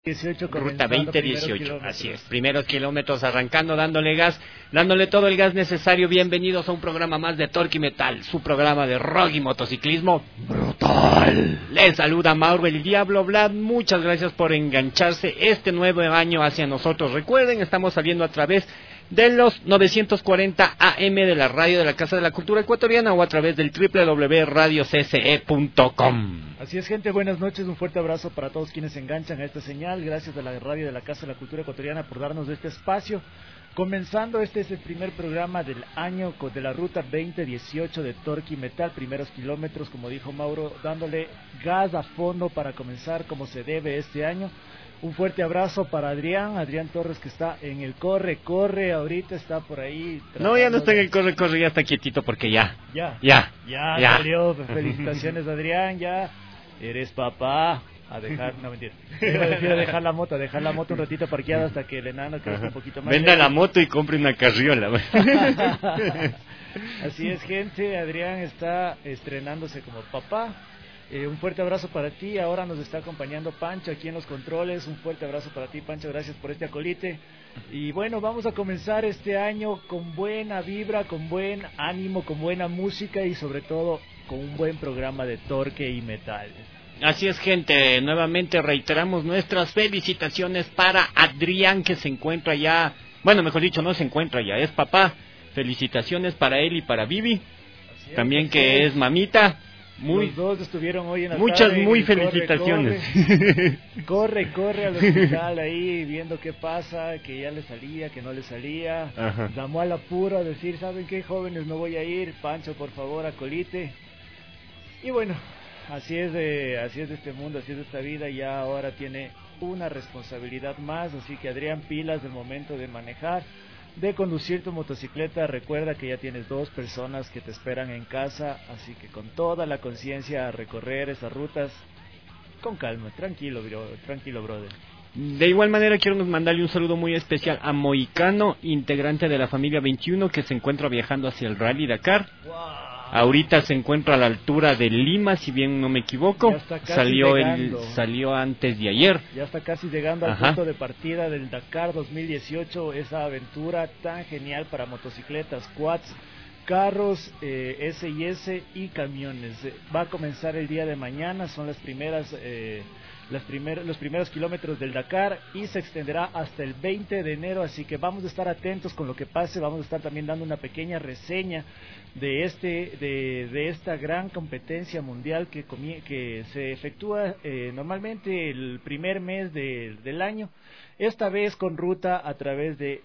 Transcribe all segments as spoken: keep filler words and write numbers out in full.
dieciocho, Ruta veinte dieciocho, así es, primeros kilómetros arrancando, dándole gas, dándole todo el gas necesario. Bienvenidos a un programa más de Torque y Metal, su programa de rock y motociclismo brutal. Les saluda Mauro el Diablo Vlad, muchas gracias por engancharse este nuevo año hacia nosotros. Recuerden, estamos saliendo a través de los novecientos cuarenta A M de la radio de la Casa de la Cultura Ecuatoriana o a través del doble u doble u doble u punto radio c s e punto com. Así es, gente, buenas noches, un fuerte abrazo para todos quienes se enganchan a esta señal. Gracias a la radio de la Casa de la Cultura Ecuatoriana por darnos este espacio. Comenzando, este es el primer programa del año de la Ruta veinte dieciocho de Torque y Metal, primeros kilómetros, como dijo Mauro, dándole gas a fondo para comenzar como se debe este año. Un fuerte abrazo para Adrián, Adrián Torres, que está en el corre, corre, ahorita está por ahí. No, ya no está en el corre, corre, ya está quietito porque ya. Ya. Ya. Ya, ya. salió. Felicitaciones, Adrián, ya eres papá. A dejar, no mentira. A dejar la moto, a dejar la moto un ratito parqueada hasta que el enano crezca un poquito más. Venda la moto y compre una carriola. Así es, gente, Adrián está estrenándose como papá. Eh, un fuerte abrazo para ti. Ahora nos está acompañando Pancho aquí en los controles. Un fuerte abrazo para ti, Pancho, gracias por este acolite. Y bueno, vamos a comenzar este año con buena vibra, con buen ánimo, con buena música y sobre todo con un buen programa de Torque y Metal. Así es, gente, nuevamente reiteramos nuestras felicitaciones para Adrián, que se encuentra ya, bueno, mejor dicho, no se encuentra ya, es papá. Felicitaciones para él y para Vivi, es, también que es, es mamita. Muy, Los dos estuvieron hoy en la muchas tarde, muy corre, felicitaciones. Corre, corre, corre al hospital ahí viendo qué pasa, que ya le salía, que no le salía. Ajá. Llamó al apuro a decir, ¿saben qué, jóvenes? No voy a ir, Pancho, por favor, acolite. Y bueno, así es de, así es de este mundo, así es de esta vida. Ya ahora tiene una responsabilidad más, así que Adrián, pilas del momento de manejar, de conducir tu motocicleta. Recuerda que ya tienes dos personas que te esperan en casa, así que con toda la conciencia a recorrer esas rutas con calma, tranquilo, bro, tranquilo, brother. De igual manera quiero mandarle un saludo muy especial a Moicano, integrante de la familia veintiuno, que se encuentra viajando hacia el Rally Dakar. Wow. Ahorita se encuentra a la altura de Lima, si bien no me equivoco. Salió el, salió antes de ayer. Ya está casi llegando al Ajá. punto de partida del Dakar dos mil dieciocho, esa aventura tan genial para motocicletas, quads, carros, eh, S y S y camiones. Eh, va a comenzar el día de mañana, son las primeras... Eh, Las primer, los primeros kilómetros del Dakar y se extenderá hasta el veinte de enero, así que vamos a estar atentos con lo que pase. Vamos a estar también dando una pequeña reseña de este de, de esta gran competencia mundial que, comie, que se efectúa eh, normalmente el primer mes de, del año, esta vez con ruta a través de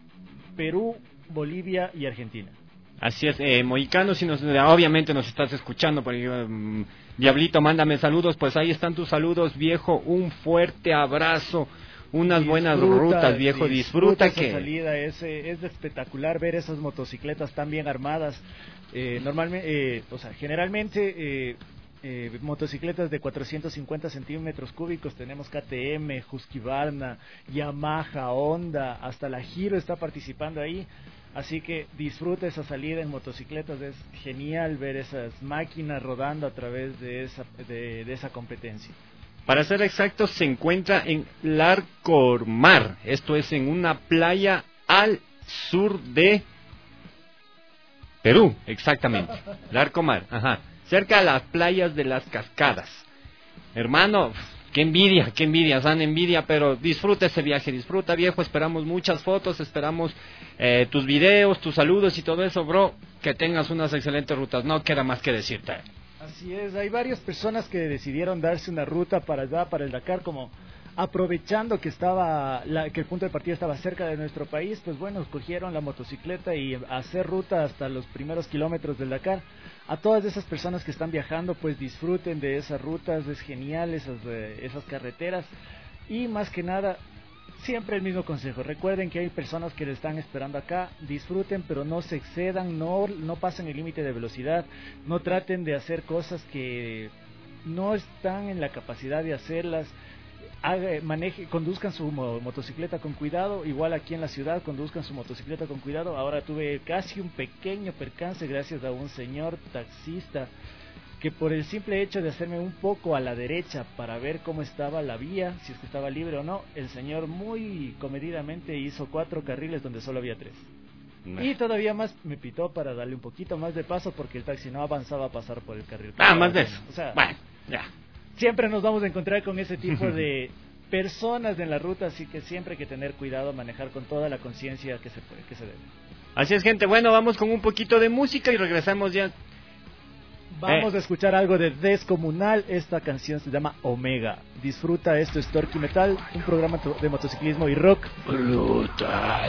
Perú, Bolivia y Argentina. Así es, eh, Moicano, si nos, obviamente nos estás escuchando, por ahí, um, Diablito, mándame saludos, pues ahí están tus saludos, viejo, un fuerte abrazo, unas disfruta, buenas rutas, viejo, disfruta, disfruta que... Esa salida, es, es espectacular ver esas motocicletas tan bien armadas, eh, normalmente, eh, o sea, generalmente... Eh, Eh, motocicletas de cuatrocientos cincuenta centímetros cúbicos, tenemos K T M, Husqvarna, Yamaha, Honda, hasta la Giro está participando ahí, así que disfruta esa salida en motocicletas, es genial ver esas máquinas rodando a través de esa, de, de esa competencia. Para ser exactos, se encuentra en Larcomar, esto es en una playa al sur de Perú, exactamente, Larcomar, ajá. Cerca de las playas de las Cascadas. Hermano, qué envidia, qué envidia, san envidia, pero disfruta ese viaje, disfruta, viejo. Esperamos muchas fotos, esperamos eh, tus videos, tus saludos y todo eso, bro. Que tengas unas excelentes rutas, no queda más que decirte. Así es, hay varias personas que decidieron darse una ruta para allá, para el Dakar, como aprovechando que estaba la, que el punto de partida estaba cerca de nuestro país, pues bueno, cogieron la motocicleta y hacer ruta hasta los primeros kilómetros del Dakar. A todas esas personas que están viajando, pues disfruten de esas rutas, es genial esas, eh, esas carreteras. Y más que nada, siempre el mismo consejo, recuerden que hay personas que le están esperando acá, disfruten pero no se excedan, no, no pasen el límite de velocidad, no traten de hacer cosas que no están en la capacidad de hacerlas. Haga, maneje, conduzcan su mo motocicleta con cuidado, igual aquí en la ciudad conduzcan su motocicleta con cuidado. Ahora tuve casi un pequeño percance gracias a un señor taxista que por el simple hecho de hacerme un poco a la derecha para ver cómo estaba la vía, si es que estaba libre o no, el señor muy comedidamente hizo cuatro carriles donde solo había tres. No. Y todavía más me pitó para darle un poquito más de paso porque el taxi no avanzaba a pasar por el carril. Ah, más de eso. O sea, bueno, ya. Siempre nos vamos a encontrar con ese tipo de personas en la ruta, así que siempre hay que tener cuidado, manejar con toda la conciencia que se puede, que se debe. Así es, gente. Bueno, vamos con un poquito de música y regresamos ya. Vamos eh. a escuchar algo de Descomunal. Esta canción se llama Omega. Disfruta, esto es Torque Metal, un programa de motociclismo y rock brutal.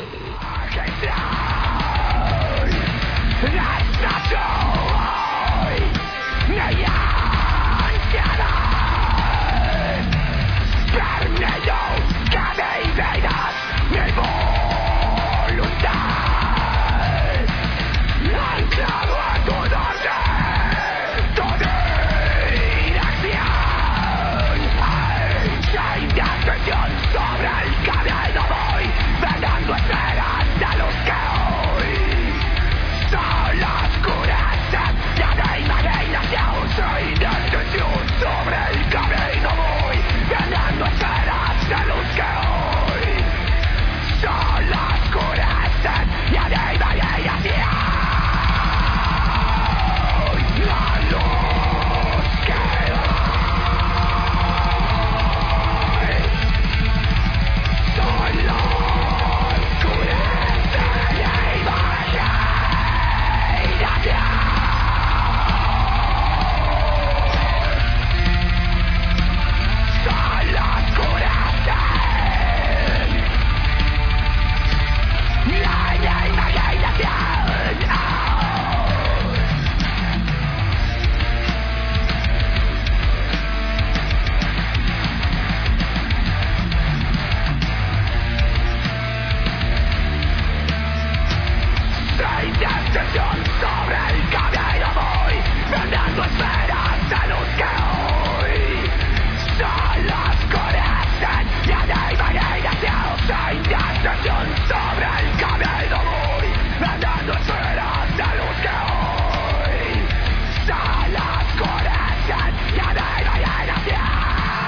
Sobre el camino voy, vendando esferas de los que hoy son las oscuras, ya de imaginación, soy de intención. Sobre el camino voy, vendando esferas de los que hoy son las oscuras, ya de imaginación. La luz que sobre el camino voy, vendando esferas de luz que hoy son las oscuras, ya de imaginación, sin intención. Sobre el camino voy, vendando esferas de luz que hoy son las oscuras, ya de imaginación.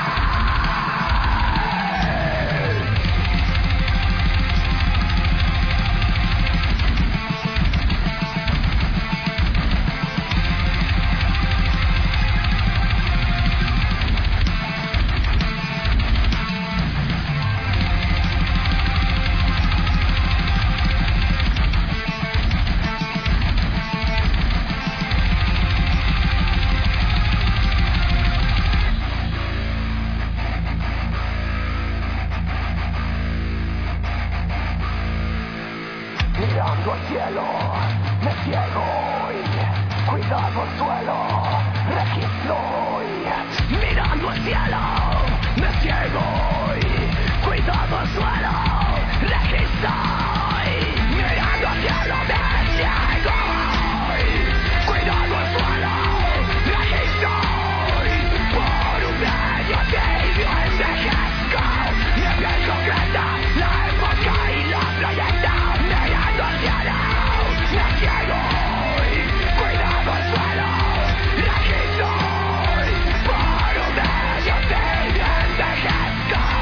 Mirando al cielo, me ciego y cuidado el suelo, registro y mirando al cielo, me ciego y cuidado el suelo, registro y mirando al cielo, me ciego y cuidado el suelo, registro y por un medio tibio envejezco, mi piel concreta, la época y la proyecta. Al cielo, me ciego y cuidado el suelo, aquí estoy, por un medio de envejezco.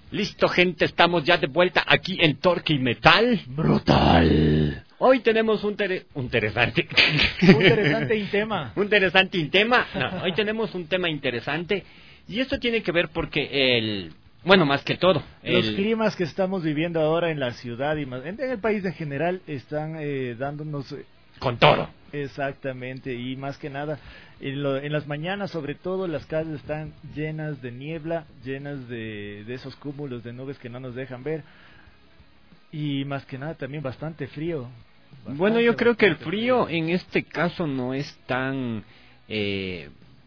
Listo, gente, estamos ya de vuelta aquí en Torque y Metal. Brutal. Hoy tenemos un, tere... un interesante... Un interesante tema. Un interesante tema. No, hoy tenemos un tema interesante. Y esto tiene que ver porque el... Bueno, más que todo. Los el... climas que estamos viviendo ahora en la ciudad y más, en el país en general están eh, dándonos... Eh, Con todo. Exactamente, y más que nada, en, lo, en las mañanas sobre todo las calles están llenas de niebla, llenas de, de esos cúmulos de nubes que no nos dejan ver, y más que nada también bastante frío. Bastante, bueno, yo creo que el frío, frío en este caso no es tan, eh,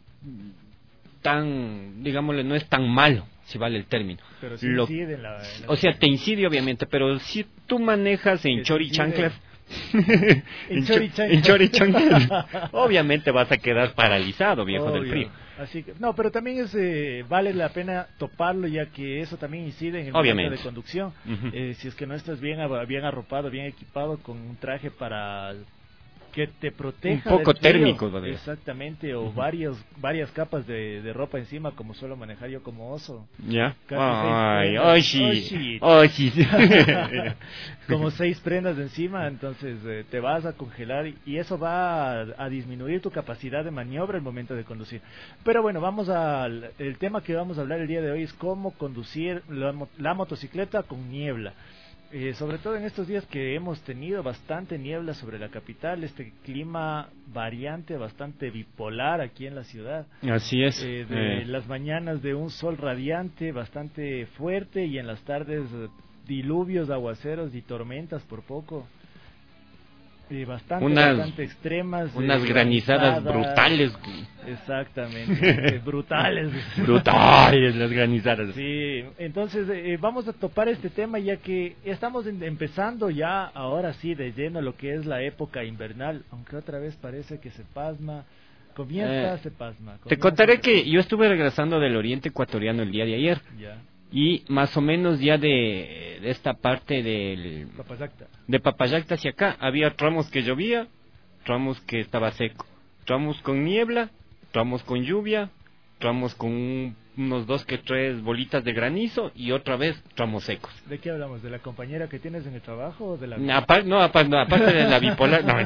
tan, digámosle, no es tan malo, si vale el término. Pero sí Lo, incide en la, en la o sea, te incide obviamente, pero si tú manejas en chori chanclas, en chori en chori chanclas, obviamente vas a quedar paralizado, viejo. Obvio. Del frío. Así que, no, pero también es eh, vale la pena toparlo, ya que eso también incide en el obviamente. momento de conducción. Uh-huh. Eh, si es que no estás bien, bien arropado, bien equipado con un traje para que te proteja un poco del frío, térmico, ¿no? Exactamente, o uh-huh. varios varias capas de, de ropa encima, como suelo manejar yo como oso. Ya. Yeah. Ay, oh shit. Oh shit. Como seis prendas de encima, entonces eh, te vas a congelar y, y eso va a, a disminuir tu capacidad de maniobra al momento de conducir. Pero bueno, vamos al el tema que vamos a hablar el día de hoy es cómo conducir la, la motocicleta con niebla. Eh, sobre todo en estos días que hemos tenido bastante niebla sobre la capital, este clima variante, bastante bipolar aquí en la ciudad. Así es. Eh, de eh. las mañanas de un sol radiante, bastante fuerte, y en las tardes diluvios, aguaceros y tormentas por poco. Eh, bastante, unas, bastante extremas. Unas eh, granizadas, granizadas brutales. Exactamente, eh, brutales. Brutales las granizadas. Sí, entonces eh, vamos a topar este tema ya que estamos en, empezando ya, ahora sí, de lleno lo que es la época invernal, aunque otra vez parece que se pasma, comienza, eh, se pasma. Comienza, te contaré que pasma. Yo estuve regresando del oriente ecuatoriano el día de ayer. Ya. Y más o menos ya de, de esta parte del Papayacta. de Papayacta hacia acá, había tramos que llovía, tramos que estaba seco, tramos con niebla, tramos con lluvia, tramos con un, unos dos que tres bolitas de granizo y otra vez tramos secos. ¿De qué hablamos? ¿De la compañera que tienes en el trabajo o de la...? No, aparte, no, aparte, no, aparte de la bipolar, no,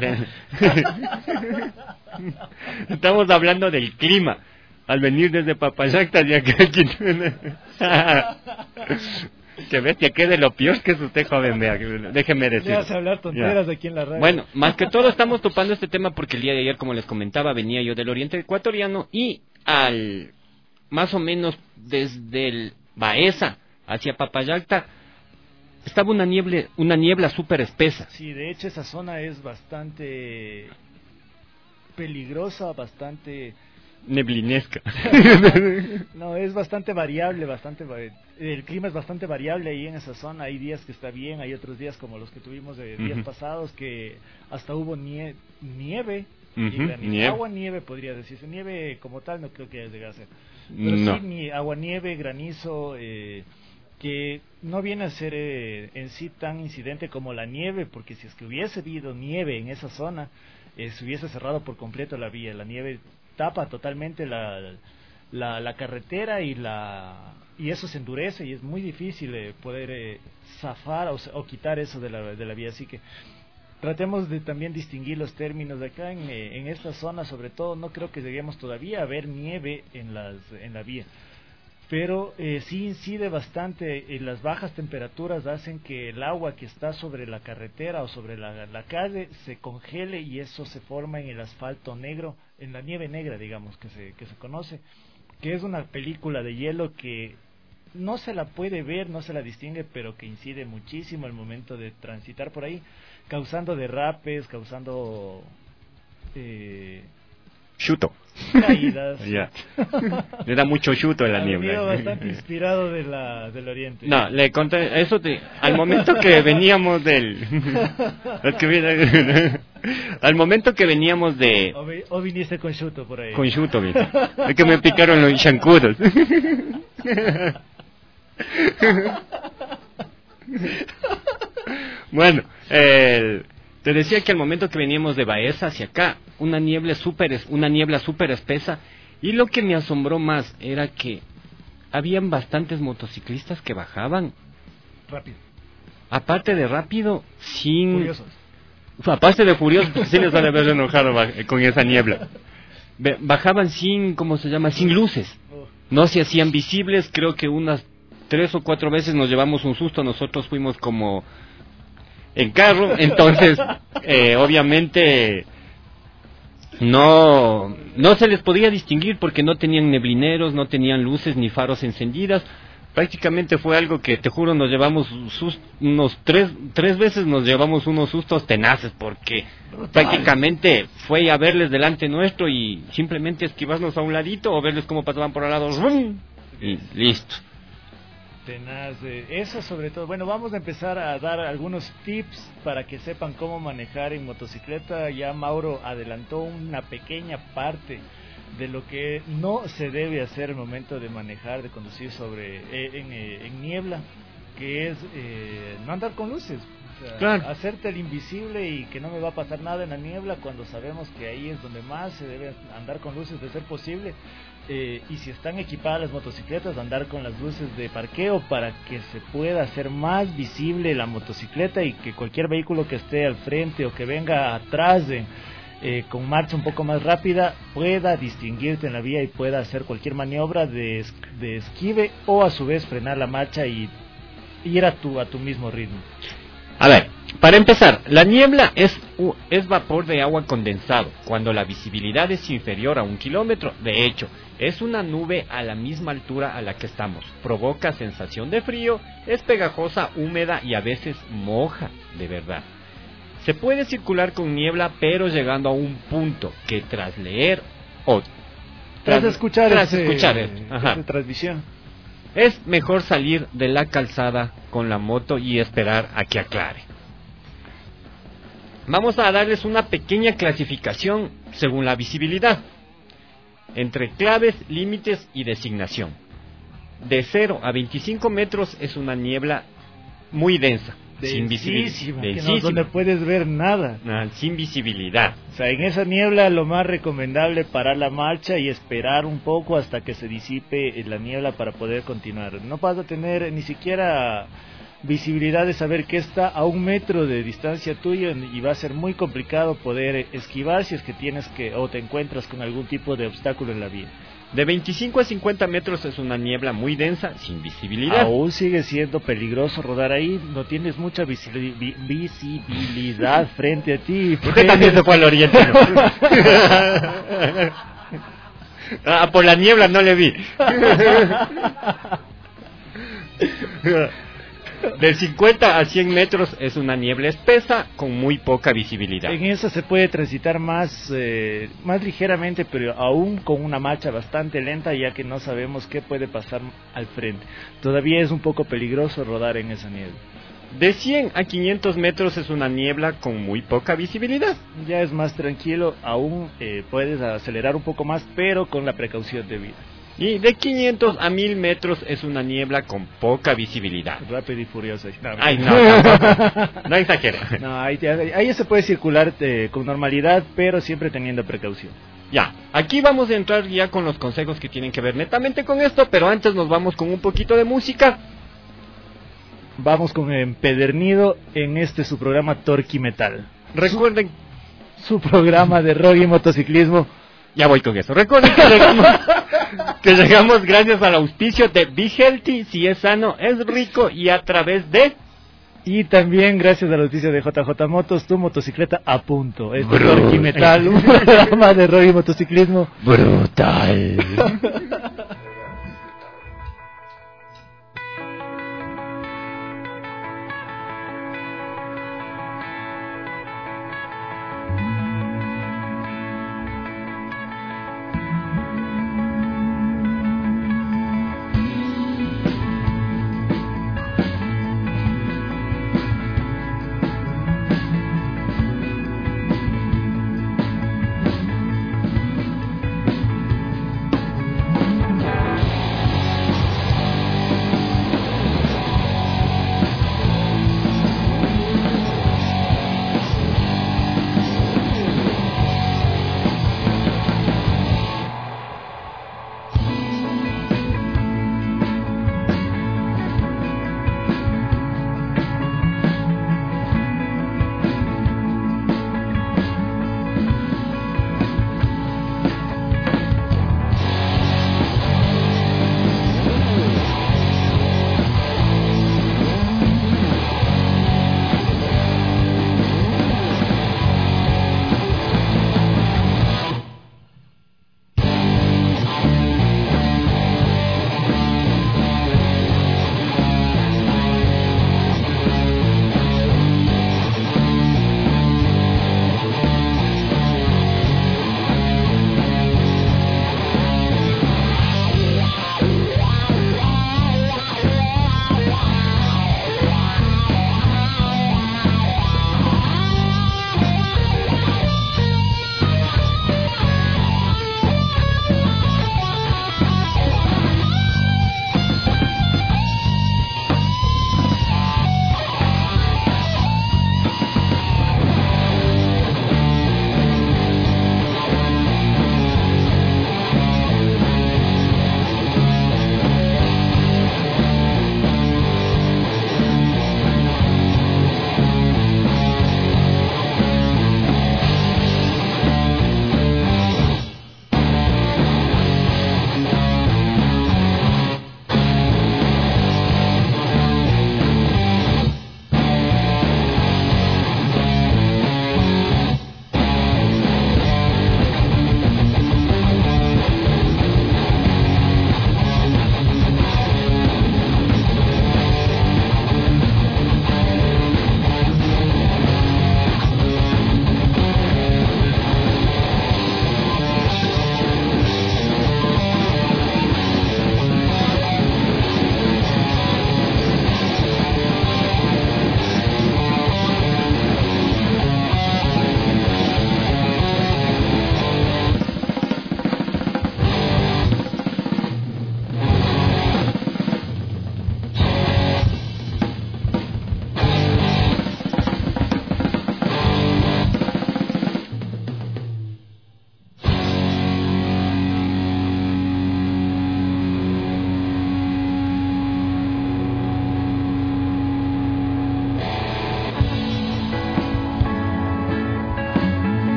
estamos hablando del clima. Al venir desde Papayacta de acá, que bestia, que de lo peor que es usted, joven, vea, déjeme decir. Me vas a hablar tonteras ya. Aquí en la radio. Bueno, más que todo estamos topando este tema porque el día de ayer, como les comentaba, venía yo del oriente ecuatoriano y al, más o menos desde el Baeza hacia Papayacta, estaba una niebla, una niebla súper espesa. Sí, de hecho esa zona es bastante peligrosa, bastante... neblinesca. No, es bastante variable, bastante el clima es bastante variable ahí en esa zona. Hay días que está bien, hay otros días como los que tuvimos de días uh-huh. pasados que hasta hubo nie nieve, uh-huh. y nieve. agua nieve podría decirse, nieve como tal no creo que llegue a ser, pero no. sí ni agua nieve, granizo, eh, que no viene a ser eh, en sí tan incidente como la nieve, porque si es que hubiese habido nieve en esa zona, eh, se hubiese cerrado por completo la vía. La nieve tapa totalmente la, la, la carretera y la y eso se endurece y es muy difícil eh, poder eh, zafar o, o quitar eso de la, de la vía. Así que tratemos de también distinguir los términos de acá en, eh, en esta zona. Sobre todo no creo que lleguemos todavía a ver nieve en, las, en la vía, pero eh, sí incide bastante. En las bajas temperaturas hacen que el agua que está sobre la carretera o sobre la, la calle se congele y eso se forma en el asfalto negro, en la nieve negra, digamos, que se, que se conoce, que es una película de hielo que no se la puede ver, no se la distingue, pero que incide muchísimo al momento de transitar por ahí, causando derrapes, causando... Eh, chuto. Caídas. Ya. Le da mucho chuto en la niebla. Bastante inspirado de la, del oriente. No, le conté, eso te, al momento que veníamos del... al momento que veníamos de... O, vi, o viniste con chuto por ahí. Con chuto, vine. Es que me picaron los chancudos. Bueno, el... te decía que al momento que veníamos de Baeza hacia acá, una niebla súper una niebla súper espesa, y lo que me asombró más era que habían bastantes motociclistas que bajaban. Rápido. Aparte de rápido, sin... Furiosos. Aparte de furiosos, porque sí les van a ver enojado con esa niebla. Bajaban sin, ¿cómo se llama? Sin luces. No se hacían visibles, creo que unas tres o cuatro veces nos llevamos un susto, nosotros fuimos como en carro, entonces eh, obviamente no no se les podía distinguir porque no tenían neblineros, no tenían luces ni faros encendidas. Prácticamente fue algo que, te juro, nos llevamos sus, unos tres tres veces nos llevamos unos sustos tenaces porque brutal. Prácticamente fue a verles delante nuestro y simplemente esquivarnos a un ladito o verles cómo pasaban por al lado ¡rum! Y listo. Tenaz, eh, eso sobre todo. Bueno, vamos a empezar a dar algunos tips para que sepan cómo manejar en motocicleta. Ya Mauro adelantó una pequeña parte de lo que no se debe hacer al momento de manejar, de conducir sobre eh, en, eh, en niebla, que es eh, no andar con luces. O sea, claro. Hacerte el invisible y que no me va a pasar nada en la niebla cuando sabemos que ahí es donde más se debe andar con luces de ser posible. Eh, y si están equipadas las motocicletas, andar con las luces de parqueo para que se pueda hacer más visible la motocicleta y que cualquier vehículo que esté al frente o que venga atrás de, eh, con marcha un poco más rápida pueda distinguirte en la vía y pueda hacer cualquier maniobra de, de esquive o a su vez frenar la marcha y ir a tu, a tu mismo ritmo. A ver, para empezar, la niebla es, es vapor de agua condensado cuando la visibilidad es inferior a un kilómetro. De hecho, es una nube a la misma altura a la que estamos. Provoca sensación de frío, es pegajosa, húmeda y a veces moja, de verdad. Se puede circular con niebla, pero llegando a un punto que tras leer o tras, tras escuchar, tras ese, escuchar ajá, esa transmisión, es mejor salir de la calzada con la moto y esperar a que aclare. Vamos a darles una pequeña clasificación según la visibilidad, entre claves, límites y designación. De cero a veinticinco metros es una niebla muy densa, sin visibilidad, que no, donde puedes ver nada, ah, sin visibilidad. O sea, en esa niebla lo más recomendable es parar la marcha y esperar un poco hasta que se disipe la niebla para poder continuar. No vas a tener ni siquiera visibilidad de saber que está a un metro de distancia tuyo y va a ser muy complicado poder esquivar si es que tienes que o te encuentras con algún tipo de obstáculo en la vía. De veinticinco a cincuenta metros es una niebla muy densa, sin visibilidad. Aún sigue siendo peligroso rodar ahí, no tienes mucha visibilidad, visibilidad frente a ti. Usted también se fue al oriente, ¿no? Ah, por la niebla no le vi. De cincuenta a cien metros es una niebla espesa con muy poca visibilidad. En esa se puede transitar más, eh, más ligeramente, pero aún con una marcha bastante lenta, ya que no sabemos qué puede pasar al frente. Todavía es un poco peligroso rodar en esa niebla. De cien a quinientos metros es una niebla con muy poca visibilidad. Ya es más tranquilo, aún eh, puedes acelerar un poco más, pero con la precaución debida. Y de quinientos a mil metros es una niebla con poca visibilidad. Rápido y furioso. No, Ay, no, tampoco. No exagera. No, ahí, ahí se puede circular eh, con normalidad, pero siempre teniendo precaución. Ya, aquí vamos a entrar ya con los consejos que tienen que ver netamente con esto, pero antes nos vamos con un poquito de música. Vamos con Empedernido en este su programa Torque Metal. Recuerden su, su programa de rock y motociclismo. Ya voy con eso. Recuerden que llegamos, que llegamos gracias al auspicio de Be Healthy, si es sano, es rico, y a través de... Y también gracias al auspicio de J J Motos, tu motocicleta a punto. Este es Torque Metal, un programa de rock y motociclismo brutal.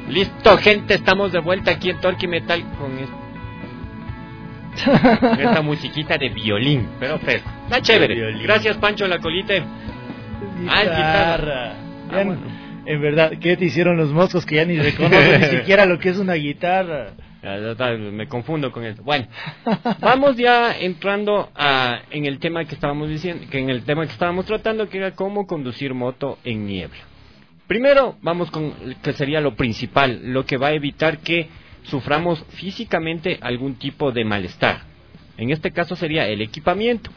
Listo, gente, estamos de vuelta aquí en Torque Metal con esto. Esta musiquita de violín, pero fresco. Está chévere. Gracias, Pancho La Colite. Ah, guitarra. Ah, bueno. En verdad, ¿qué te hicieron los moscos que ya ni reconocen ni siquiera lo que es una guitarra? Me confundo con eso. Bueno, vamos ya entrando a, en el tema que estábamos diciendo, que en el tema que estábamos tratando, que era cómo conducir moto en niebla. Primero, vamos con que sería lo principal, lo que va a evitar que suframos físicamente algún tipo de malestar. En este caso sería el equipamiento.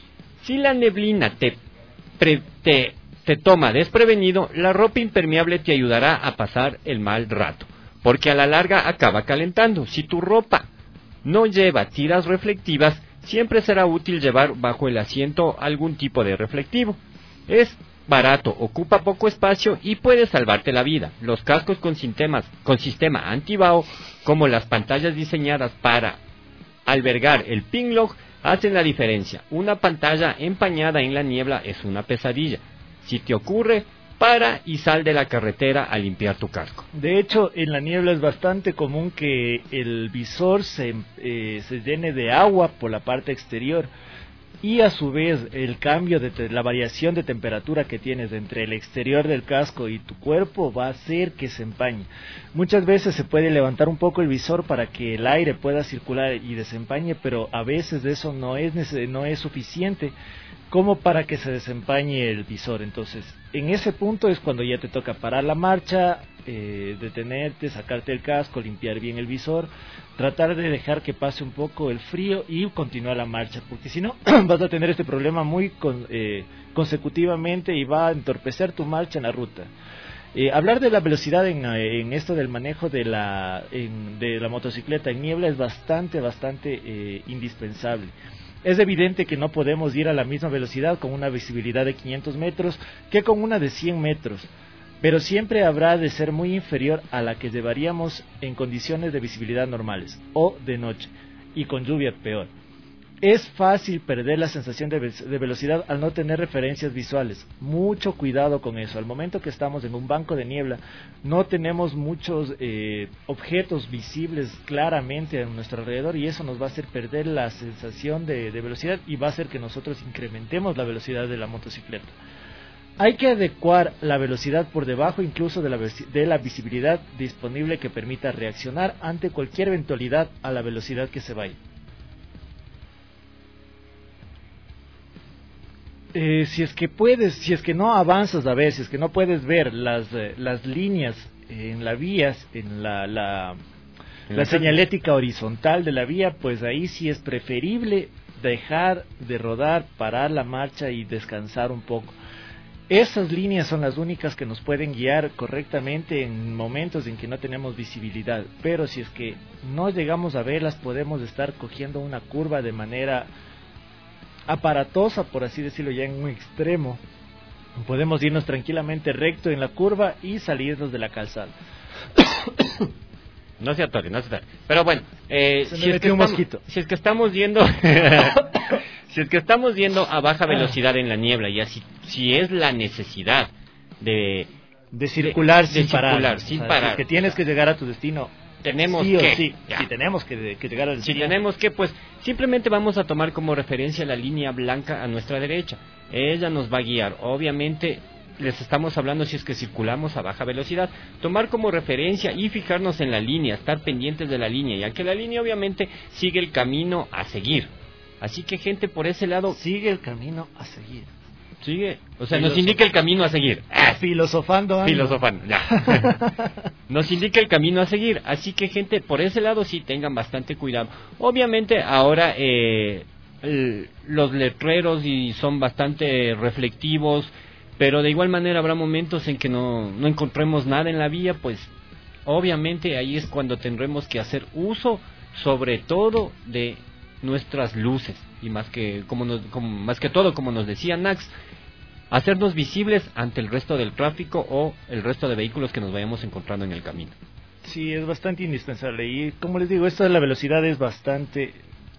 Si la neblina te, pre, te, te toma desprevenido, la ropa impermeable te ayudará a pasar el mal rato, porque a la larga acaba calentando. Si tu ropa no lleva tiras reflectivas, siempre será útil llevar bajo el asiento algún tipo de reflectivo. Es barato, ocupa poco espacio y puede salvarte la vida. Los cascos con sistemas, con sistema anti-vaho, como las pantallas diseñadas para albergar el ping lock, hacen la diferencia. Una pantalla empañada en la niebla es una pesadilla. Si te ocurre, para y sal de la carretera a limpiar tu casco. De hecho, en la niebla es bastante común que el visor se, eh, se llene de agua por la parte exterior. Y a su vez el cambio de te la variación de temperatura que tienes entre el exterior del casco y tu cuerpo va a hacer que se empañe. Muchas veces se puede levantar un poco el visor para que el aire pueda circular y desempañe, pero a veces eso no es no es suficiente como para que se desempañe el visor. Entonces, en ese punto es cuando ya te toca parar la marcha, eh, detenerte, sacarte el casco, limpiar bien el visor, tratar de dejar que pase un poco el frío y continuar la marcha, porque si no vas a tener este problema muy con, eh, consecutivamente y va a entorpecer tu marcha en la ruta. Eh, hablar de la velocidad en, en esto del manejo de la, en, de la motocicleta en niebla es bastante, bastante eh, indispensable. Es evidente que no podemos ir a la misma velocidad con una visibilidad de quinientos metros que con una de cien metros, pero siempre habrá de ser muy inferior a la que llevaríamos en condiciones de visibilidad normales o de noche, y con lluvia peor. Es fácil perder la sensación de, ve- de velocidad al no tener referencias visuales. Mucho cuidado con eso. Al momento que estamos en un banco de niebla, no tenemos muchos eh, objetos visibles claramente a nuestro alrededor, y eso nos va a hacer perder la sensación de, de velocidad y va a hacer que nosotros incrementemos la velocidad de la motocicleta. Hay que adecuar la velocidad por debajo incluso de la, de la visibilidad disponible que permita reaccionar ante cualquier eventualidad a la velocidad que se vaya. Eh, si es que puedes, si es que no avanzas a veces, que no puedes ver las, eh, las líneas en la vía, en la, la, ¿En la, la señalética horizontal de la vía, pues ahí sí es preferible dejar de rodar, parar la marcha y descansar un poco. Esas líneas son las únicas que nos pueden guiar correctamente en momentos en que no tenemos visibilidad, pero si es que no llegamos a verlas, podemos estar cogiendo una curva de manera aparatosa, por así decirlo, ya en un extremo. Podemos irnos tranquilamente recto en la curva y salirnos de la calzada. No se atore, no se atore. Pero bueno, eh, se me si, es metió que un estamos, mosquito. si es que estamos yendo si es que estamos yendo a baja velocidad en la niebla, y así si es la necesidad de de circular de, sin de parar, circular, sin o sea, parar. que tienes que llegar a tu destino. Tenemos sí o que, sí, ya. sí tenemos que, que llegar al destino. Si tenemos que, pues simplemente vamos a tomar como referencia la línea blanca a nuestra derecha. Ella nos va a guiar. Obviamente les estamos hablando si es que circulamos a baja velocidad. Tomar como referencia y fijarnos en la línea, estar pendientes de la línea, ya que la línea obviamente sigue el camino a seguir. Así que, gente, por ese lado, sigue el camino a seguir. Sigue, o sea, nos indica el camino a seguir. Ah, filosofando. Ando. Filosofando, ya. Nos indica el camino a seguir. Así que, gente, por ese lado sí tengan bastante cuidado. Obviamente, ahora eh, el, los letreros y son bastante reflectivos, pero de igual manera habrá momentos en que no, no encontremos nada en la vía, pues obviamente ahí es cuando tendremos que hacer uso, sobre todo, de nuestras luces, y más que como nos, como, más que todo, como nos decía Nax, hacernos visibles ante el resto del tráfico o el resto de vehículos que nos vayamos encontrando en el camino. Sí, es bastante indispensable, y como les digo, esto de la velocidad es bastante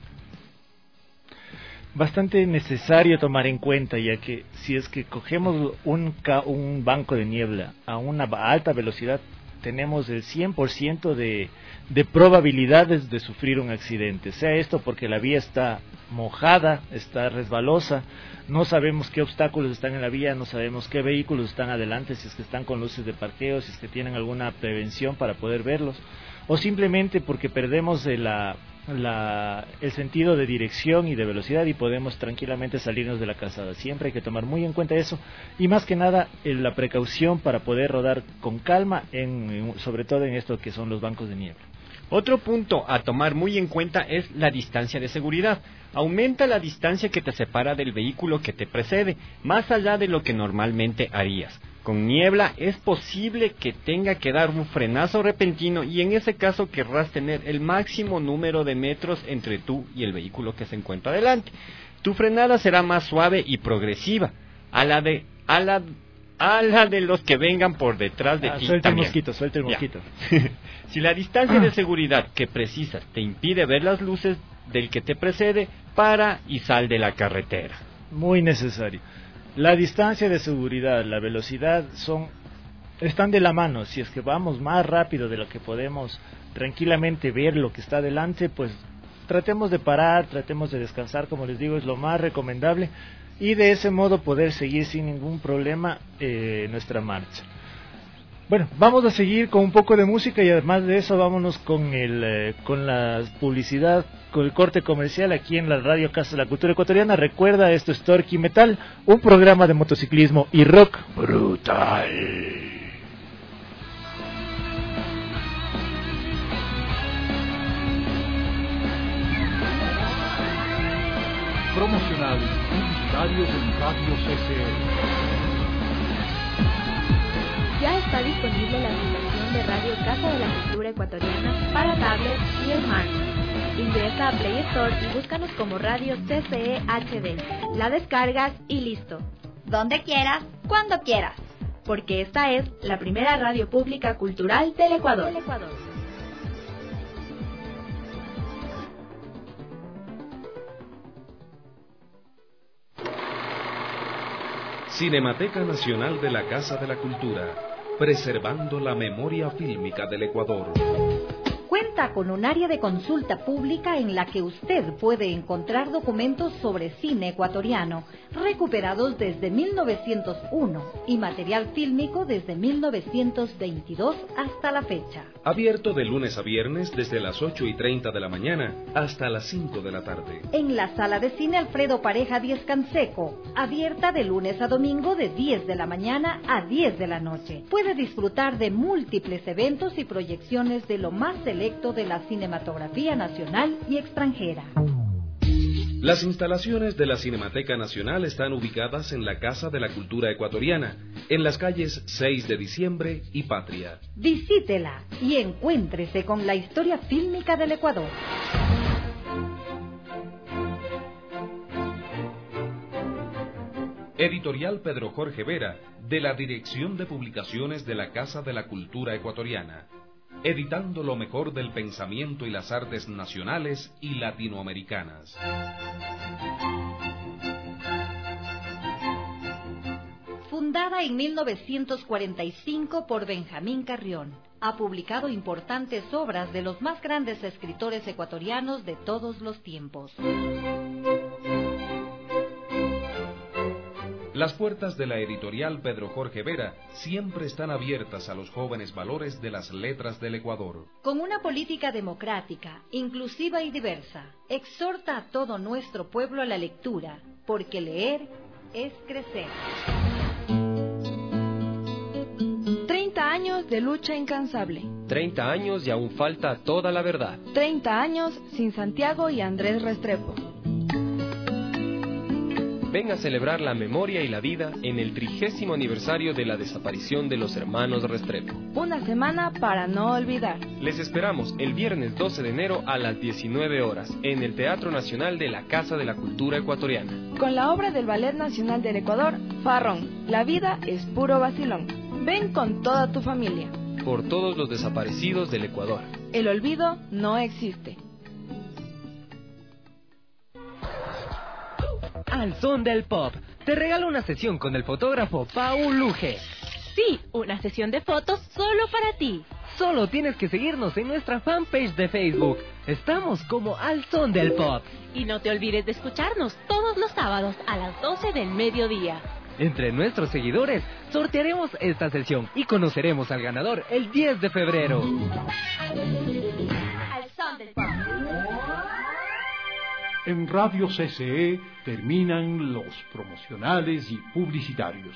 bastante necesario tomar en cuenta, ya que si es que cogemos un, ca un banco de niebla a una alta velocidad, tenemos el cien por ciento de, de probabilidades de sufrir un accidente, sea esto porque la vía está mojada, está resbalosa, no sabemos qué obstáculos están en la vía, no sabemos qué vehículos están adelante, si es que están con luces de parqueo, si es que tienen alguna prevención para poder verlos, o simplemente porque perdemos de la, la, el sentido de dirección y de velocidad y podemos tranquilamente salirnos de la calzada. Siempre hay que tomar muy en cuenta eso y más que nada eh, la precaución para poder rodar con calma, en, en, sobre todo en esto que son los bancos de niebla. Otro punto a tomar muy en cuenta es la distancia de seguridad. Aumenta la distancia que te separa del vehículo que te precede, más allá de lo que normalmente harías. Con niebla es posible que tenga que dar un frenazo repentino y en ese caso querrás tener el máximo número de metros entre tú y el vehículo que se encuentra delante. Tu frenada será más suave y progresiva, a la de a la a la de los que vengan por detrás de ah, ti suelta también. el mosquito, suelta el mosquito. Si la distancia de seguridad que precisas te impide ver las luces del que te precede, para y sal de la carretera. Muy necesario. La distancia de seguridad, la velocidad son están de la mano. Si es que vamos más rápido de lo que podemos tranquilamente ver lo que está delante, pues tratemos de parar, tratemos de descansar, como les digo, es lo más recomendable, y de ese modo poder seguir sin ningún problema eh, nuestra marcha. Bueno, vamos a seguir con un poco de música y además de eso vámonos con el eh, con la publicidad, con el corte comercial aquí en la Radio Casa de la Cultura Ecuatoriana. Recuerda, esto es Torque y Metal, un programa de motociclismo y rock brutal. Promocional publicitarios en Radio C C E. Ya está disponible la aplicación de Radio Casa de la Cultura Ecuatoriana para tablets y smartphones. Ingresa a Play Store y búscanos como Radio C C E H D. La descargas y listo. Donde quieras, cuando quieras. Porque esta es la primera radio pública cultural del Ecuador. Del Ecuador. Cinemateca Nacional de la Casa de la Cultura, preservando la memoria fílmica del Ecuador. Cuenta con un área de consulta pública en la que usted puede encontrar documentos sobre cine ecuatoriano recuperados desde mil novecientos uno y material fílmico desde mil novecientos veintidós hasta la fecha. Abierto de lunes a viernes desde las ocho y treinta de la mañana hasta las cinco de la tarde. En la sala de cine Alfredo Pareja Diez Canseco, abierta de lunes a domingo de diez de la mañana a diez de la noche. Puede disfrutar de múltiples eventos y proyecciones de lo más selecto de la cinematografía nacional y extranjera. Las instalaciones de la Cinemateca Nacional están ubicadas en la Casa de la Cultura Ecuatoriana, en las calles seis de diciembre y Patria. Visítela y encuéntrese con la historia fílmica del Ecuador. Editorial Pedro Jorge Vera, de la Dirección de Publicaciones de la Casa de la Cultura Ecuatoriana. Editando lo mejor del pensamiento y las artes nacionales y latinoamericanas. Fundada en mil novecientos cuarenta y cinco por Benjamín Carrión, ha publicado importantes obras de los más grandes escritores ecuatorianos de todos los tiempos. Las puertas de la editorial Pedro Jorge Vera siempre están abiertas a los jóvenes valores de las letras del Ecuador. Con una política democrática, inclusiva y diversa, exhorta a todo nuestro pueblo a la lectura, porque leer es crecer. treinta años de lucha incansable. treinta años y aún falta toda la verdad. treinta años sin Santiago y Andrés Restrepo. Ven a celebrar la memoria y la vida en el trigésimo aniversario de la desaparición de los hermanos Restrepo. Una semana para no olvidar. Les esperamos el viernes doce de enero a las diecinueve horas en el Teatro Nacional de la Casa de la Cultura Ecuatoriana. Con la obra del Ballet Nacional del Ecuador, Farrón, La vida es puro vacilón. Ven con toda tu familia. Por todos los desaparecidos del Ecuador. El olvido no existe. Al son del pop, te regalo una sesión con el fotógrafo Paul Luge. Sí, una sesión de fotos solo para ti. Solo tienes que seguirnos en nuestra fanpage de Facebook. Estamos como Al Son del Pop. Y no te olvides de escucharnos todos los sábados a las doce del mediodía. Entre nuestros seguidores sortearemos esta sesión y conoceremos al ganador el diez de febrero. Al Son del Pop. En Radio C C E terminan los promocionales y publicitarios.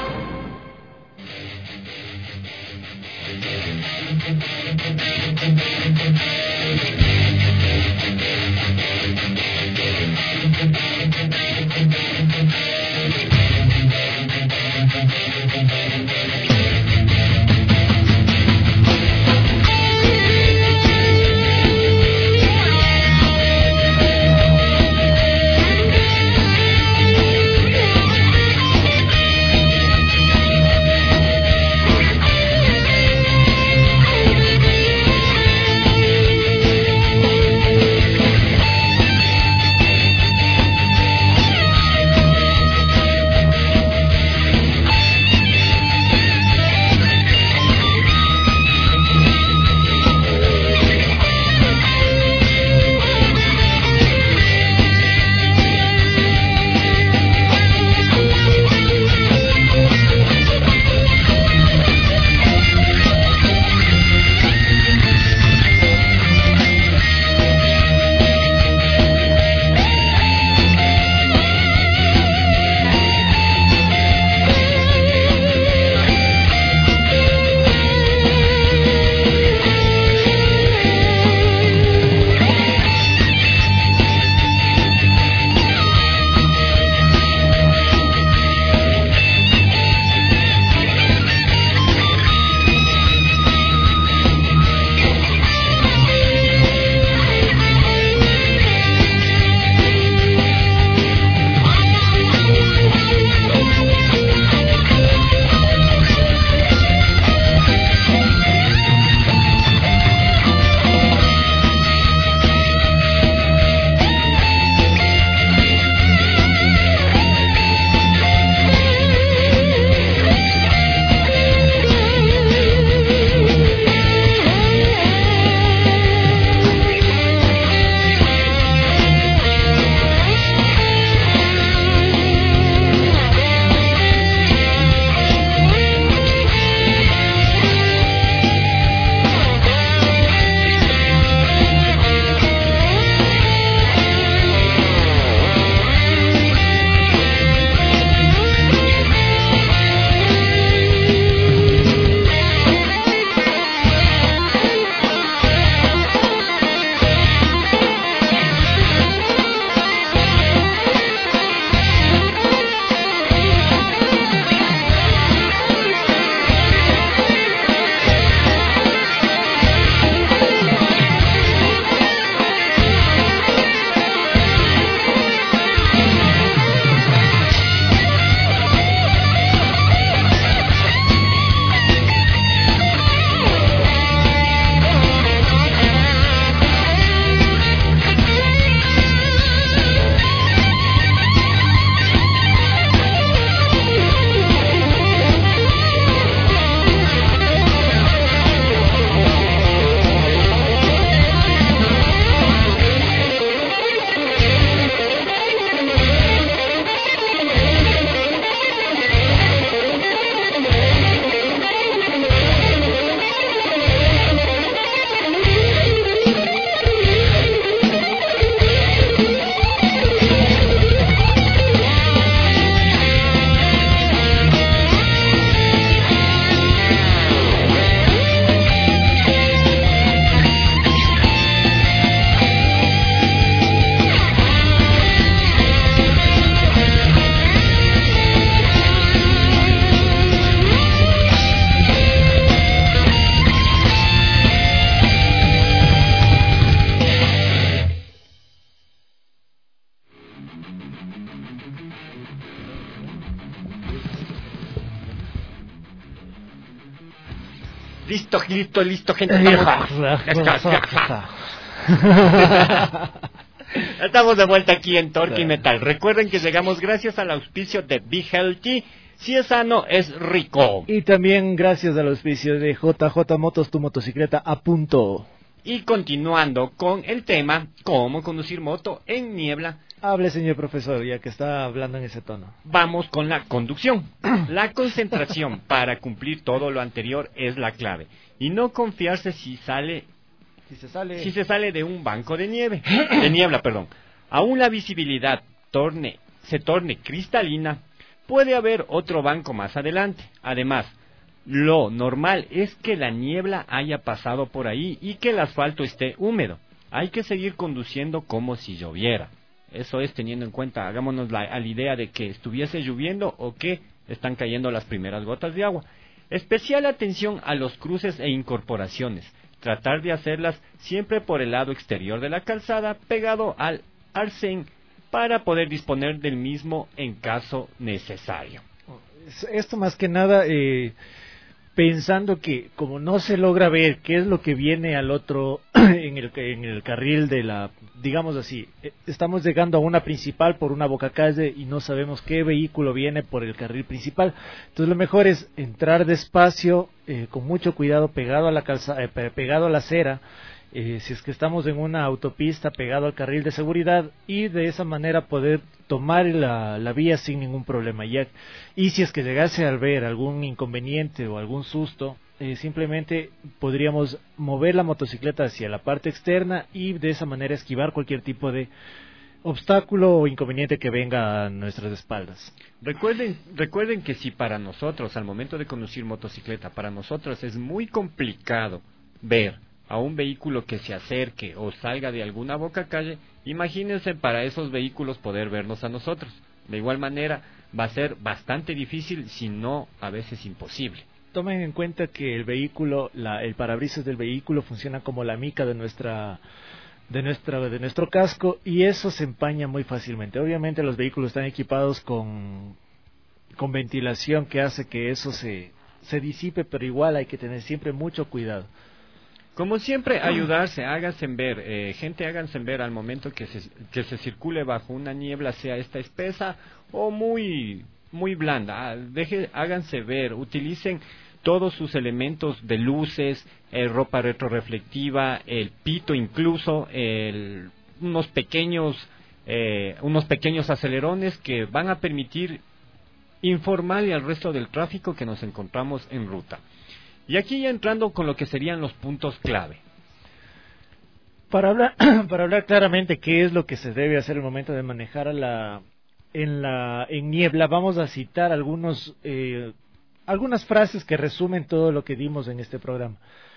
Listo, listo, listo, gente. Estamos, estamos de vuelta aquí en Torque Metal. Recuerden que llegamos gracias al auspicio de Be Healthy, Si es sano, es rico. Y también gracias al auspicio de J J Motos, tu motocicleta a punto. Y continuando con el tema, cómo conducir moto en niebla. Hable, señor profesor, ya que está hablando en ese tono. Vamos con la conducción. La concentración para cumplir todo lo anterior es la clave. Y no confiarse si sale, si se sale, si se sale de un banco de nieve, de niebla, perdón. Aún la visibilidad torne, se torne cristalina, puede haber otro banco más adelante. Además, lo normal es que la niebla haya pasado por ahí y que el asfalto esté húmedo. Hay que seguir conduciendo como si lloviera. Eso es teniendo en cuenta, hagámonos la, a la idea de que estuviese lloviendo o que están cayendo las primeras gotas de agua. Especial atención a los cruces e incorporaciones. Tratar de hacerlas siempre por el lado exterior de la calzada, pegado al arcén, para poder disponer del mismo en caso necesario. Esto más que nada... Eh... pensando que como no se logra ver qué es lo que viene al otro en el, en el carril de la, digamos así, estamos llegando a una principal por una bocacalle y no sabemos qué vehículo viene por el carril principal. Entonces lo mejor es entrar despacio, eh, con mucho cuidado, pegado a la calza, eh, pegado a la acera, eh, si es que estamos en una autopista, pegado al carril de seguridad, y de esa manera poder tomar la, la vía sin ningún problema. Ya, y si es que llegase a ver algún inconveniente o algún susto, eh, simplemente podríamos mover la motocicleta hacia la parte externa y de esa manera esquivar cualquier tipo de obstáculo o inconveniente que venga a nuestras espaldas. Recuerden, recuerden que si para nosotros, al momento de conducir motocicleta, para nosotros es muy complicado ver a un vehículo que se acerque o salga de alguna bocacalle, imagínense para esos vehículos poder vernos a nosotros. De igual manera, va a ser bastante difícil, si no a veces imposible. Tomen en cuenta que el vehículo, la, el parabrisas del vehículo funciona como la mica de nuestra, de nuestra, de nuestro casco, y eso se empaña muy fácilmente. Obviamente los vehículos están equipados con, con ventilación que hace que eso se, se disipe, pero igual hay que tener siempre mucho cuidado. Como siempre, ayudarse, háganse ver, eh, gente háganse ver al momento que se, que se circule bajo una niebla, sea esta espesa o muy, muy blanda. Deje, háganse ver, utilicen todos sus elementos de luces, eh, ropa retroreflectiva, el pito incluso, el, unos pequeños, eh, unos pequeños acelerones que van a permitir informarle al resto del tráfico que nos encontramos en ruta. Y aquí ya entrando con lo que serían los puntos clave. Para hablar, para hablar claramente qué es lo que se debe hacer al momento de manejar a la, en, la, en niebla, vamos a citar algunos, eh, algunas frases que resumen todo lo que dimos en este programa.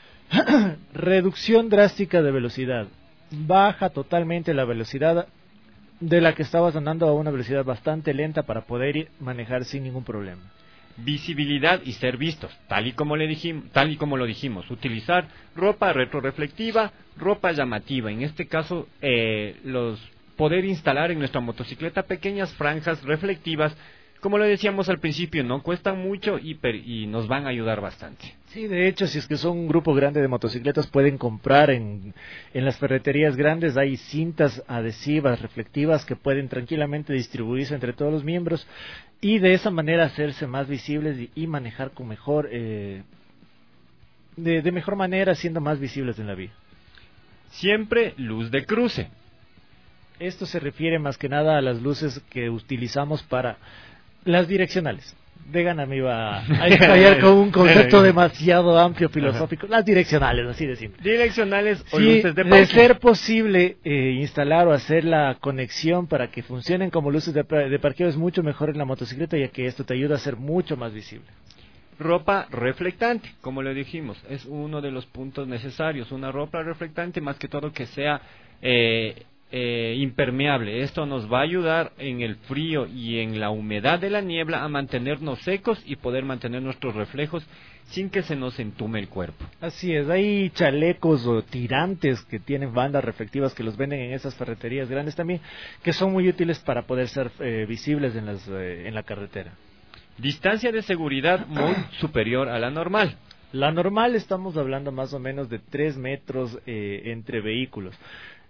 Reducción drástica de velocidad. Baja totalmente la velocidad de la que estabas andando a una velocidad bastante lenta para poder ir, manejar sin ningún problema. Visibilidad y ser vistos, tal y como le dijimos, tal y como lo dijimos, utilizar ropa retroreflectiva, ropa llamativa, en este caso eh, los poder instalar en nuestra motocicleta pequeñas franjas reflectivas, como lo decíamos al principio, no cuestan mucho y, per, y nos van a ayudar bastante. Sí, de hecho, si es que son un grupo grande de motocicletas, pueden comprar en, en las ferreterías grandes, hay cintas adhesivas, reflectivas, que pueden tranquilamente distribuirse entre todos los miembros y de esa manera hacerse más visibles y, y manejar con mejor, eh, de, de mejor manera, siendo más visibles en la vía. Siempre luz de cruce. Esto se refiere más que nada a las luces que utilizamos para las direccionales. De gana me iba a estallar con un concepto demasiado amplio, filosófico. Las direccionales, así de simple. Direccionales o sí, luces de parque. De ser posible eh, instalar o hacer la conexión para que funcionen como luces de, de parqueo es mucho mejor en la motocicleta, ya que esto te ayuda a ser mucho más visible. Ropa reflectante, como le dijimos, es uno de los puntos necesarios. Una ropa reflectante, más que todo que sea eh, Eh, impermeable. Esto nos va a ayudar en el frío y en la humedad de la niebla a mantenernos secos y poder mantener nuestros reflejos sin que se nos entume el cuerpo. Así es, hay chalecos o tirantes que tienen bandas reflectivas que los venden en esas ferreterías grandes también, que son muy útiles para poder ser eh, visibles en, las, eh, en la carretera. Distancia de seguridad muy superior a la normal. La normal estamos hablando más o menos de tres metros eh, entre vehículos.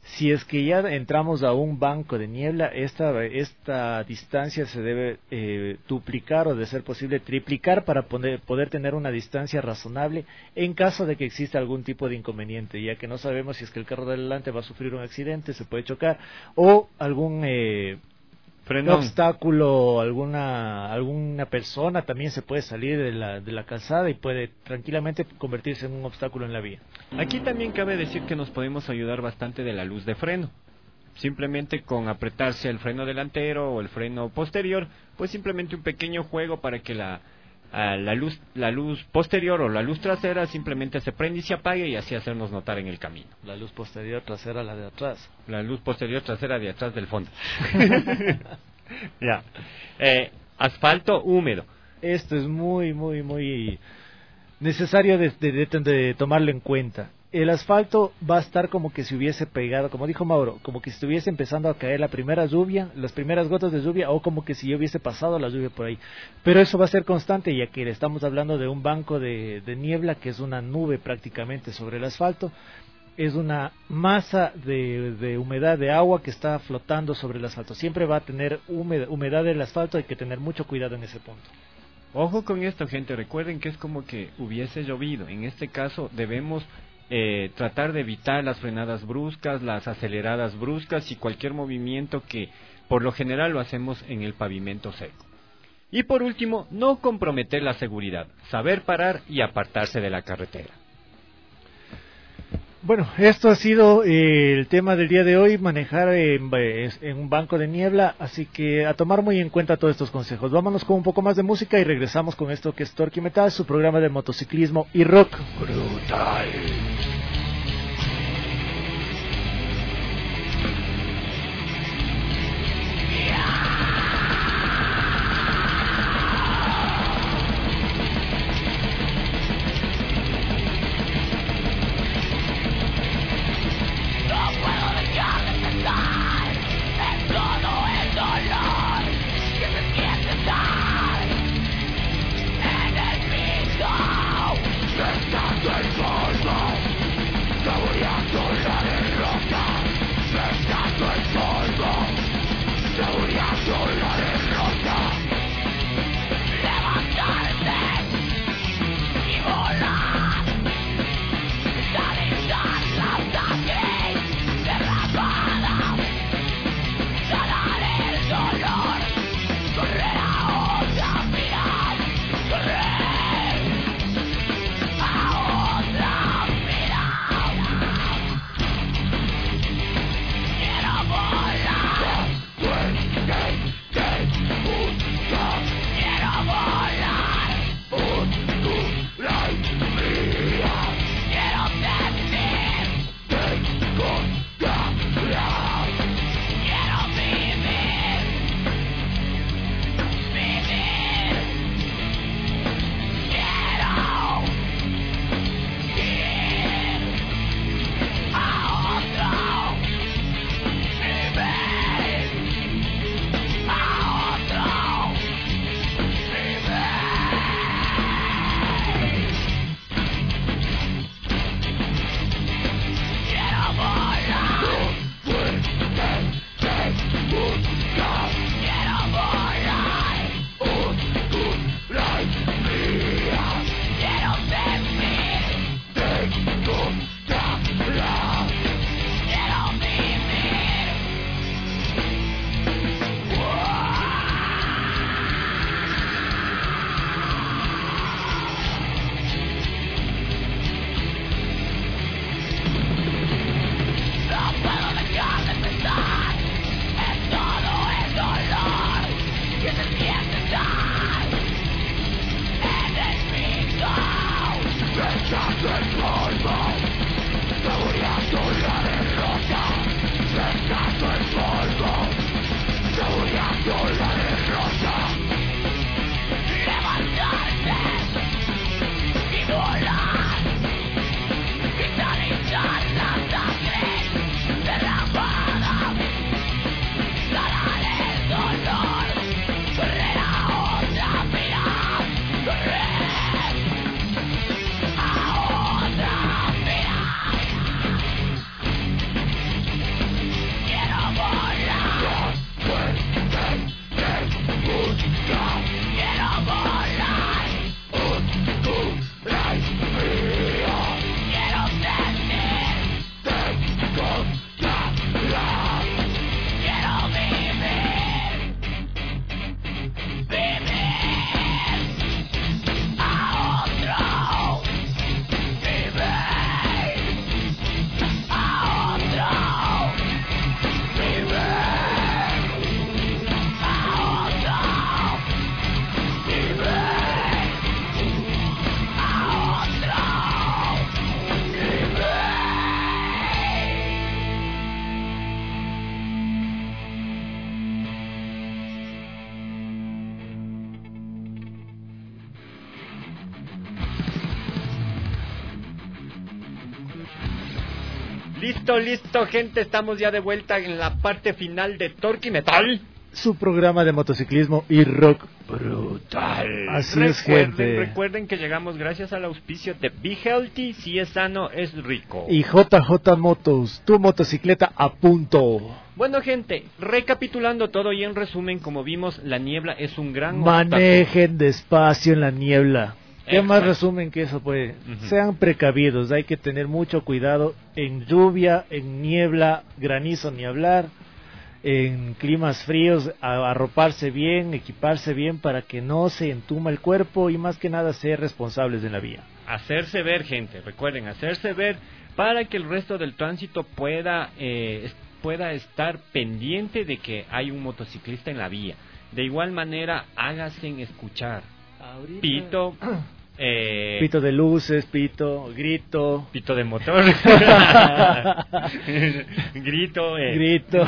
Si es que ya entramos a un banco de niebla, esta, esta distancia se debe eh, duplicar o, de ser posible, triplicar para poder, poder tener una distancia razonable en caso de que exista algún tipo de inconveniente, ya que no sabemos si es que el carro de adelante va a sufrir un accidente, se puede chocar, o algún eh, obstáculo, alguna alguna persona también se puede salir de la, de la calzada y puede tranquilamente convertirse en un obstáculo en la vía. Aquí también cabe decir que nos podemos ayudar bastante de la luz de freno. Simplemente con apretarse el freno delantero o el freno posterior, pues simplemente un pequeño juego para que la, a la luz la luz posterior o la luz trasera simplemente se prende y se apague, y así hacernos notar en el camino. La luz posterior trasera, la de atrás. La luz posterior trasera de atrás del fondo. Ya. Eh, asfalto húmedo. Esto es muy, muy, muy necesario de, de, de, de tomarlo en cuenta. El asfalto va a estar como que si hubiese pegado, como dijo Mauro, como que si estuviese empezando a caer la primera lluvia, las primeras gotas de lluvia, o como que si ya hubiese pasado la lluvia por ahí. Pero eso va a ser constante, ya que estamos hablando de un banco de, de niebla, que es una nube prácticamente sobre el asfalto. Es una masa de, de humedad, de agua que está flotando sobre el asfalto. Siempre va a tener humedad, humedad del asfalto, hay que tener mucho cuidado en ese punto. Ojo con esto, gente, recuerden que es como que hubiese llovido. En este caso debemos eh, tratar de evitar las frenadas bruscas, las aceleradas bruscas y cualquier movimiento que por lo general lo hacemos en el pavimento seco. Y por último, no comprometer la seguridad, saber parar y apartarse de la carretera. Bueno, esto ha sido eh, el tema del día de hoy, manejar en, en un banco de niebla, así que a tomar muy en cuenta todos estos consejos. Vámonos con un poco más de música y regresamos con esto que es Torque Metal, su programa de motociclismo y rock brutal. Estando en forma Listo, listo, gente, estamos ya de vuelta en la parte final de Torque Metal, su programa de motociclismo y rock brutal. Así recuerden, es, gente. Recuerden que llegamos gracias al auspicio de Be Healthy, si es sano, es rico. Y J J Motos, tu motocicleta a punto. Bueno, gente, recapitulando todo y en resumen, como vimos, la niebla es un gran Manejen obstáculo. Despacio en la niebla. ¿Qué Exacto. más resumen que eso, pues? Uh-huh. Sean precavidos, hay que tener mucho cuidado en lluvia, en niebla, granizo ni hablar, en climas fríos, arroparse bien, equiparse bien para que no se entuma el cuerpo y más que nada ser responsables en la vía. Hacerse ver, gente, recuerden, hacerse ver para que el resto del tránsito pueda, eh, pueda estar pendiente de que hay un motociclista en la vía. De igual manera, háganse escuchar. Ahorita. Pito, eh, pito de luces, pito, grito, pito de motor, grito, eh. grito.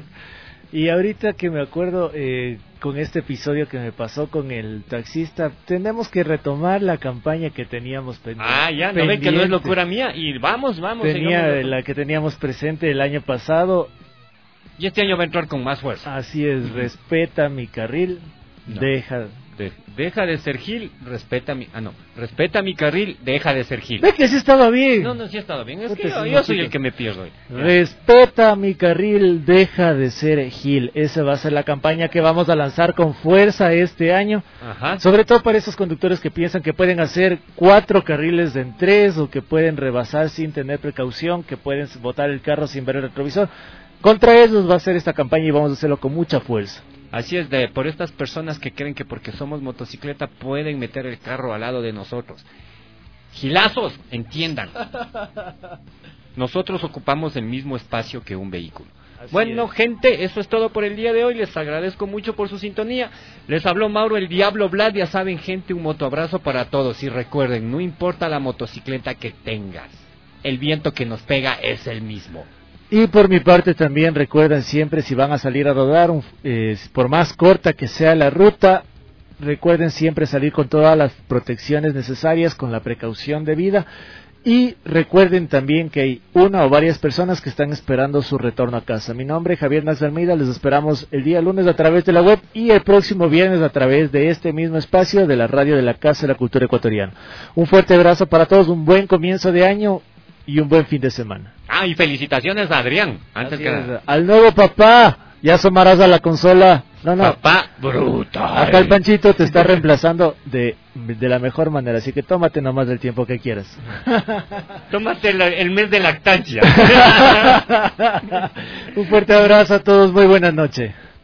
Y ahorita que me acuerdo eh, con este episodio que me pasó con el taxista, tenemos que retomar la campaña que teníamos pendiente. Ah, ya, no ven que no es locura mía y vamos, vamos. Tenía la que teníamos presente el año pasado. Y este año va a entrar con más fuerza. Así es, respeta mi carril, no. deja... De, deja de ser Gil, respeta mi... Ah, no, respeta mi carril, deja de ser Gil. Ve que sí estaba bien. No, no, sí estaba bien. Es que yo, yo soy el que me pierdo. Respeta mi carril, deja de ser Gil. Esa va a ser la campaña que vamos a lanzar con fuerza este año. Ajá. Sobre todo para esos conductores que piensan que pueden hacer cuatro carriles en tres o que pueden rebasar sin tener precaución, que pueden botar el carro sin ver el retrovisor. Contra ellos va a ser esta campaña y vamos a hacerlo con mucha fuerza. Así es, de por estas personas que creen que porque somos motocicleta pueden meter el carro al lado de nosotros. Gilazos, entiendan. Nosotros ocupamos el mismo espacio que un vehículo. Así bueno, es. Gente, eso es todo por el día de hoy. Les agradezco mucho por su sintonía. Les habló Mauro el Diablo Vlad. Ya saben, gente, un motoabrazo para todos. Y recuerden, no importa la motocicleta que tengas, el viento que nos pega es el mismo. Y por mi parte también recuerden siempre, si van a salir a rodar, un, eh, por más corta que sea la ruta, recuerden siempre salir con todas las protecciones necesarias, con la precaución debida. Y recuerden también que hay una o varias personas que están esperando su retorno a casa. Mi nombre es Javier Nax Almeida, les esperamos el día lunes a través de la web y el próximo viernes a través de este mismo espacio de la radio de la Casa de la Cultura Ecuatoriana. Un fuerte abrazo para todos, un buen comienzo de año y un buen fin de semana. Ah, y felicitaciones a Adrián. Antes que nada. Al nuevo papá, ya asomarás a la consola. No, no. Papá brutal. Acá el Panchito te está reemplazando de, de la mejor manera, así que tómate nomás el tiempo que quieras. Tómate la, el mes de lactancia. Un fuerte abrazo a todos, muy buenas noches.